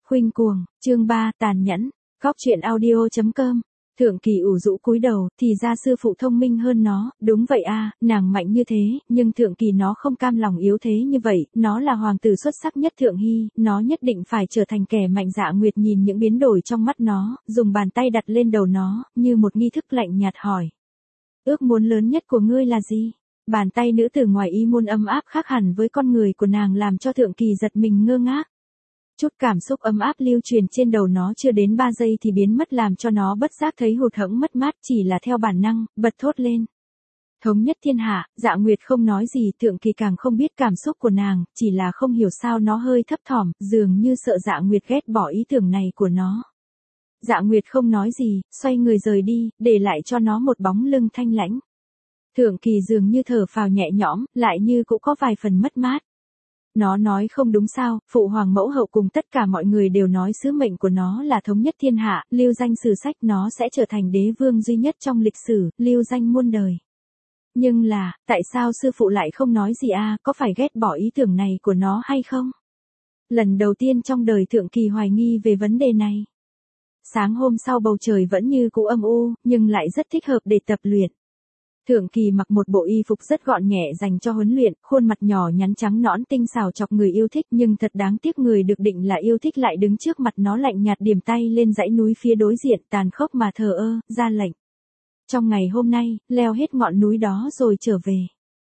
Khuynh cuồng, chương 3, tàn nhẫn, góc truyện audio.com. Thượng Kỳ ủ rũ cúi đầu, thì ra sư phụ thông minh hơn nó, đúng vậy a, nàng mạnh như thế, nhưng Thượng Kỳ nó không cam lòng yếu thế như vậy, nó là hoàng tử xuất sắc nhất Thượng Hy, nó nhất định phải trở thành kẻ mạnh. Dạ Nguyệt nhìn những biến đổi trong mắt nó, dùng bàn tay đặt lên đầu nó, như một nghi thức lạnh nhạt hỏi. Ước muốn lớn nhất của ngươi là gì? Bàn tay nữ tử ngoài ý muốn ấm áp khác hẳn với con người của nàng làm cho Thượng Kỳ giật mình ngơ ngác. Chút cảm xúc ấm áp lưu truyền trên đầu nó chưa đến 3 giây thì biến mất làm cho nó bất giác thấy hụt hẫng mất mát, chỉ là theo bản năng, bật thốt lên. Thống nhất thiên hạ. Dạ Nguyệt không nói gì, Thượng Kỳ càng không biết cảm xúc của nàng, chỉ là không hiểu sao nó hơi thấp thỏm, dường như sợ Dạ Nguyệt ghét bỏ ý tưởng này của nó. Dạ Nguyệt không nói gì, xoay người rời đi, để lại cho nó một bóng lưng thanh lãnh. Thượng Kỳ dường như thở phào nhẹ nhõm, lại như cũng có vài phần mất mát. Nó nói không đúng sao, phụ hoàng mẫu hậu cùng tất cả mọi người đều nói sứ mệnh của nó là thống nhất thiên hạ, lưu danh sử sách, nó sẽ trở thành đế vương duy nhất trong lịch sử, lưu danh muôn đời. Nhưng là, tại sao sư phụ lại không nói gì a, có phải ghét bỏ ý tưởng này của nó hay không? Lần đầu tiên trong đời Thượng Kỳ hoài nghi về vấn đề này. Sáng hôm sau bầu trời vẫn như cũ âm u, nhưng lại rất thích hợp để tập luyện. Thượng Kỳ mặc một bộ y phục rất gọn nhẹ dành cho huấn luyện, khuôn mặt nhỏ nhắn trắng nõn tinh xảo chọc người yêu thích, nhưng thật đáng tiếc người được định là yêu thích lại đứng trước mặt nó lạnh nhạt điểm tay lên dãy núi phía đối diện, tàn khốc mà thờ ơ, ra lệnh. Trong ngày hôm nay, leo hết ngọn núi đó rồi trở về.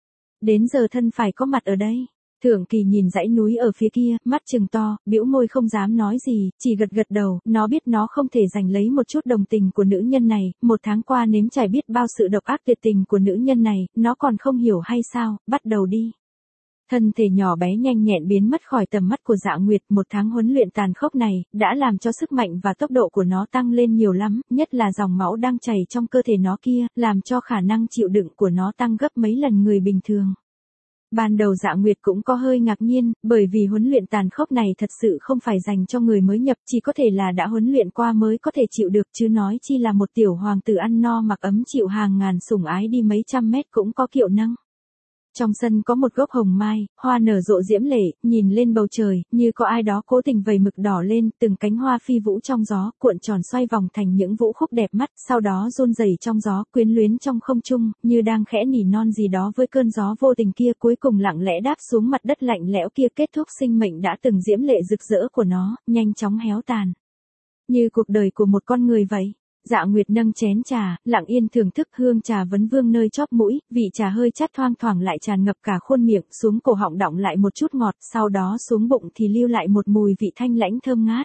Đến giờ thân phải có mặt ở đây. Thượng Kỳ nhìn dãy núi ở phía kia, mắt trừng to, bĩu môi không dám nói gì, chỉ gật gật đầu, nó biết nó không thể giành lấy một chút đồng tình của nữ nhân này, 1 tháng qua nếm trải biết bao sự độc ác tuyệt tình của nữ nhân này, nó còn không hiểu hay sao, bắt đầu đi. Thân thể nhỏ bé nhanh nhẹn biến mất khỏi tầm mắt của Dạ Nguyệt, 1 tháng huấn luyện tàn khốc này, đã làm cho sức mạnh và tốc độ của nó tăng lên nhiều lắm, nhất là dòng máu đang chảy trong cơ thể nó kia, làm cho khả năng chịu đựng của nó tăng gấp mấy lần người bình thường. Ban đầu Dạ Nguyệt cũng có hơi ngạc nhiên, bởi vì huấn luyện tàn khốc này thật sự không phải dành cho người mới nhập, chỉ có thể là đã huấn luyện qua mới có thể chịu được, chứ nói chi là một tiểu hoàng tử ăn no mặc ấm chịu hàng ngàn sủng ái đi mấy trăm mét cũng có kiệu nâng. Trong sân có một gốc hồng mai, hoa nở rộ diễm lệ, nhìn lên bầu trời, như có ai đó cố tình vẩy mực đỏ lên, từng cánh hoa phi vũ trong gió, cuộn tròn xoay vòng thành những vũ khúc đẹp mắt, sau đó run rẩy trong gió, quyến luyến trong không trung, như đang khẽ nỉ non gì đó với cơn gió vô tình kia, cuối cùng lặng lẽ đáp xuống mặt đất lạnh lẽo kia, kết thúc sinh mệnh đã từng diễm lệ rực rỡ của nó, nhanh chóng héo tàn. Như cuộc đời của một con người vậy. Dạ Nguyệt nâng chén trà, lặng yên thưởng thức, hương trà vấn vương nơi chóp mũi, vị trà hơi chát thoang thoảng lại tràn ngập cả khuôn miệng, xuống cổ họng đọng lại một chút ngọt, sau đó xuống bụng thì lưu lại một mùi vị thanh lãnh thơm ngát.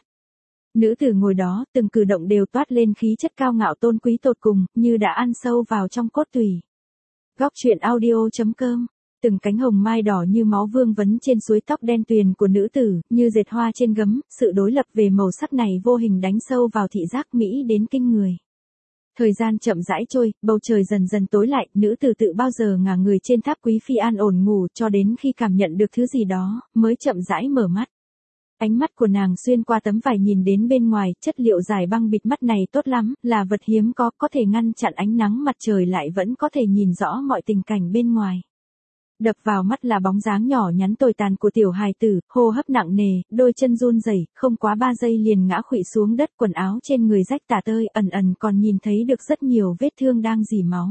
Nữ tử ngồi đó, từng cử động đều toát lên khí chất cao ngạo tôn quý tột cùng, như đã ăn sâu vào trong cốt tủy. Góc truyện audio.com. Từng cánh hồng mai đỏ như máu vương vấn trên suối tóc đen tuyền của nữ tử, như dệt hoa trên gấm, sự đối lập về màu sắc này vô hình đánh sâu vào thị giác mỹ đến kinh người. Thời gian chậm rãi trôi, bầu trời dần dần tối lại, nữ tử tự bao giờ ngả người trên tháp quý phi an ổn ngủ cho đến khi cảm nhận được thứ gì đó, mới chậm rãi mở mắt. Ánh mắt của nàng xuyên qua tấm vải nhìn đến bên ngoài, chất liệu giải băng bịt mắt này tốt lắm, là vật hiếm có thể ngăn chặn ánh nắng mặt trời lại vẫn có thể nhìn rõ mọi tình cảnh bên ngoài. Đập vào mắt là bóng dáng nhỏ nhắn tồi tàn của tiểu hài tử, hô hấp nặng nề, đôi chân run rẩy, không quá 3 giây liền ngã khuỵu xuống đất, quần áo trên người rách tả tơi, ẩn ẩn còn nhìn thấy được rất nhiều vết thương đang rỉ máu.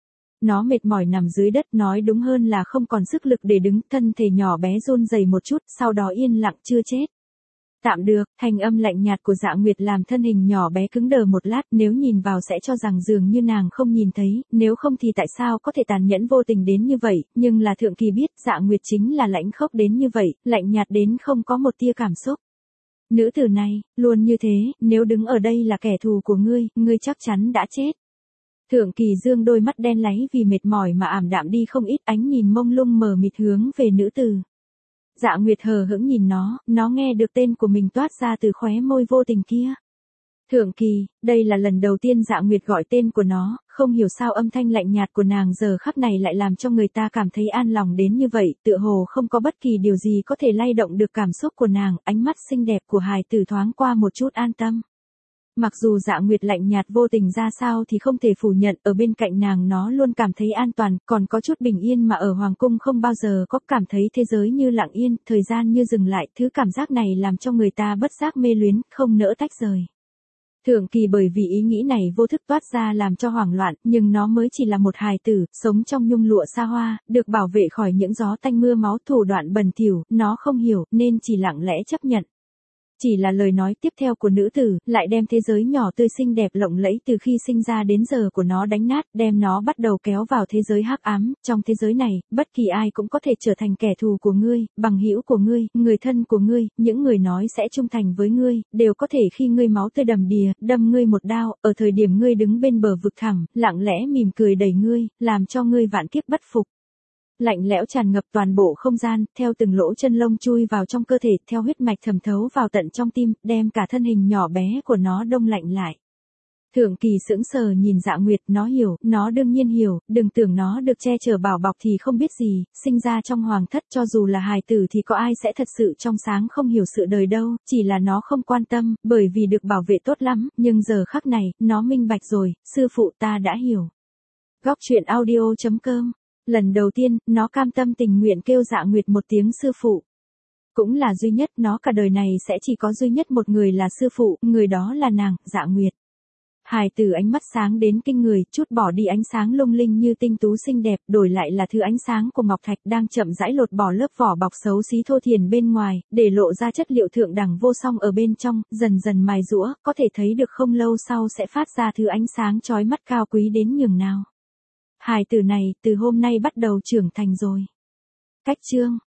Nó mệt mỏi nằm dưới đất, nói đúng hơn là không còn sức lực để đứng, thân thể nhỏ bé run rẩy một chút, sau đó yên lặng chưa chết. Tạm được, thanh âm lạnh nhạt của Dạ Nguyệt làm thân hình nhỏ bé cứng đờ một lát, nếu nhìn vào sẽ cho rằng dường như nàng không nhìn thấy, nếu không thì tại sao có thể tàn nhẫn vô tình đến như vậy, nhưng là Thượng Kỳ biết Dạ Nguyệt chính là lãnh khốc đến như vậy, lạnh nhạt đến không có một tia cảm xúc. Nữ tử này, luôn như thế, nếu đứng ở đây là kẻ thù của ngươi chắc chắn đã chết. Thượng Kỳ dương đôi mắt đen láy vì mệt mỏi mà ảm đạm đi không ít, ánh nhìn mông lung mờ mịt hướng về nữ tử. Dạ Nguyệt hờ hững nhìn nó nghe được tên của mình toát ra từ khóe môi vô tình kia. Thượng Kỳ, đây là lần đầu tiên Dạ Nguyệt gọi tên của nó, không hiểu sao âm thanh lạnh nhạt của nàng giờ khắc này lại làm cho người ta cảm thấy an lòng đến như vậy, tựa hồ không có bất kỳ điều gì có thể lay động được cảm xúc của nàng, ánh mắt xinh đẹp của hài tử thoáng qua một chút an tâm. mặc dù Dạ Nguyệt lạnh nhạt vô tình ra sao thì không thể phủ nhận, ở bên cạnh nàng nó luôn cảm thấy an toàn, còn có chút bình yên mà ở Hoàng Cung không bao giờ có, cảm thấy thế giới như lặng yên, thời gian như dừng lại, thứ cảm giác này làm cho người ta bất giác mê luyến, không nỡ tách rời. Thượng Kỳ bởi vì ý nghĩ này vô thức toát ra làm cho hoảng loạn, nhưng nó mới chỉ là một hài tử, sống trong nhung lụa xa hoa, được bảo vệ khỏi những gió tanh mưa máu, thủ đoạn bẩn thỉu, nó không hiểu, nên chỉ lặng lẽ chấp nhận. Chỉ là lời nói tiếp theo của nữ tử, lại đem thế giới nhỏ tươi xinh đẹp lộng lẫy từ khi sinh ra đến giờ của nó đánh nát, đem nó bắt đầu kéo vào thế giới hắc ám. Trong thế giới này, bất kỳ ai cũng có thể trở thành kẻ thù của ngươi, bằng hữu của ngươi, người thân của ngươi, những người nói sẽ trung thành với ngươi, đều có thể khi ngươi máu tươi đầm đìa, đâm ngươi một đao, ở thời điểm ngươi đứng bên bờ vực thẳm, lặng lẽ mỉm cười đẩy ngươi, làm cho ngươi vạn kiếp bất phục. Lạnh lẽo tràn ngập toàn bộ không gian, theo từng lỗ chân lông chui vào trong cơ thể, theo huyết mạch thẩm thấu vào tận trong tim, đem cả thân hình nhỏ bé của nó đông lạnh lại. Thượng Kỳ sững sờ nhìn Dạ Nguyệt, nó hiểu, nó đương nhiên hiểu, đừng tưởng nó được che chở bảo bọc thì không biết gì, sinh ra trong hoàng thất cho dù là hài tử thì có ai sẽ thật sự trong sáng không hiểu sự đời đâu, chỉ là nó không quan tâm, bởi vì được bảo vệ tốt lắm, nhưng giờ khắc này, nó minh bạch rồi, sư phụ ta đã hiểu. Góc truyện audio.com. Lần đầu tiên, nó cam tâm tình nguyện kêu Dạ Nguyệt một tiếng sư phụ. Cũng là duy nhất, nó cả đời này sẽ chỉ có duy nhất một người là sư phụ, người đó là nàng, Dạ Nguyệt. Hài tử ánh mắt sáng đến kinh người, chút bỏ đi ánh sáng lung linh như tinh tú xinh đẹp, đổi lại là thứ ánh sáng của ngọc thạch đang chậm rãi lột bỏ lớp vỏ bọc xấu xí thô thiển bên ngoài, để lộ ra chất liệu thượng đẳng vô song ở bên trong, dần dần mài giũa, có thể thấy được không lâu sau sẽ phát ra thứ ánh sáng chói mắt cao quý đến nhường nào. Hài tử này, từ hôm nay bắt đầu trưởng thành rồi. Cách chương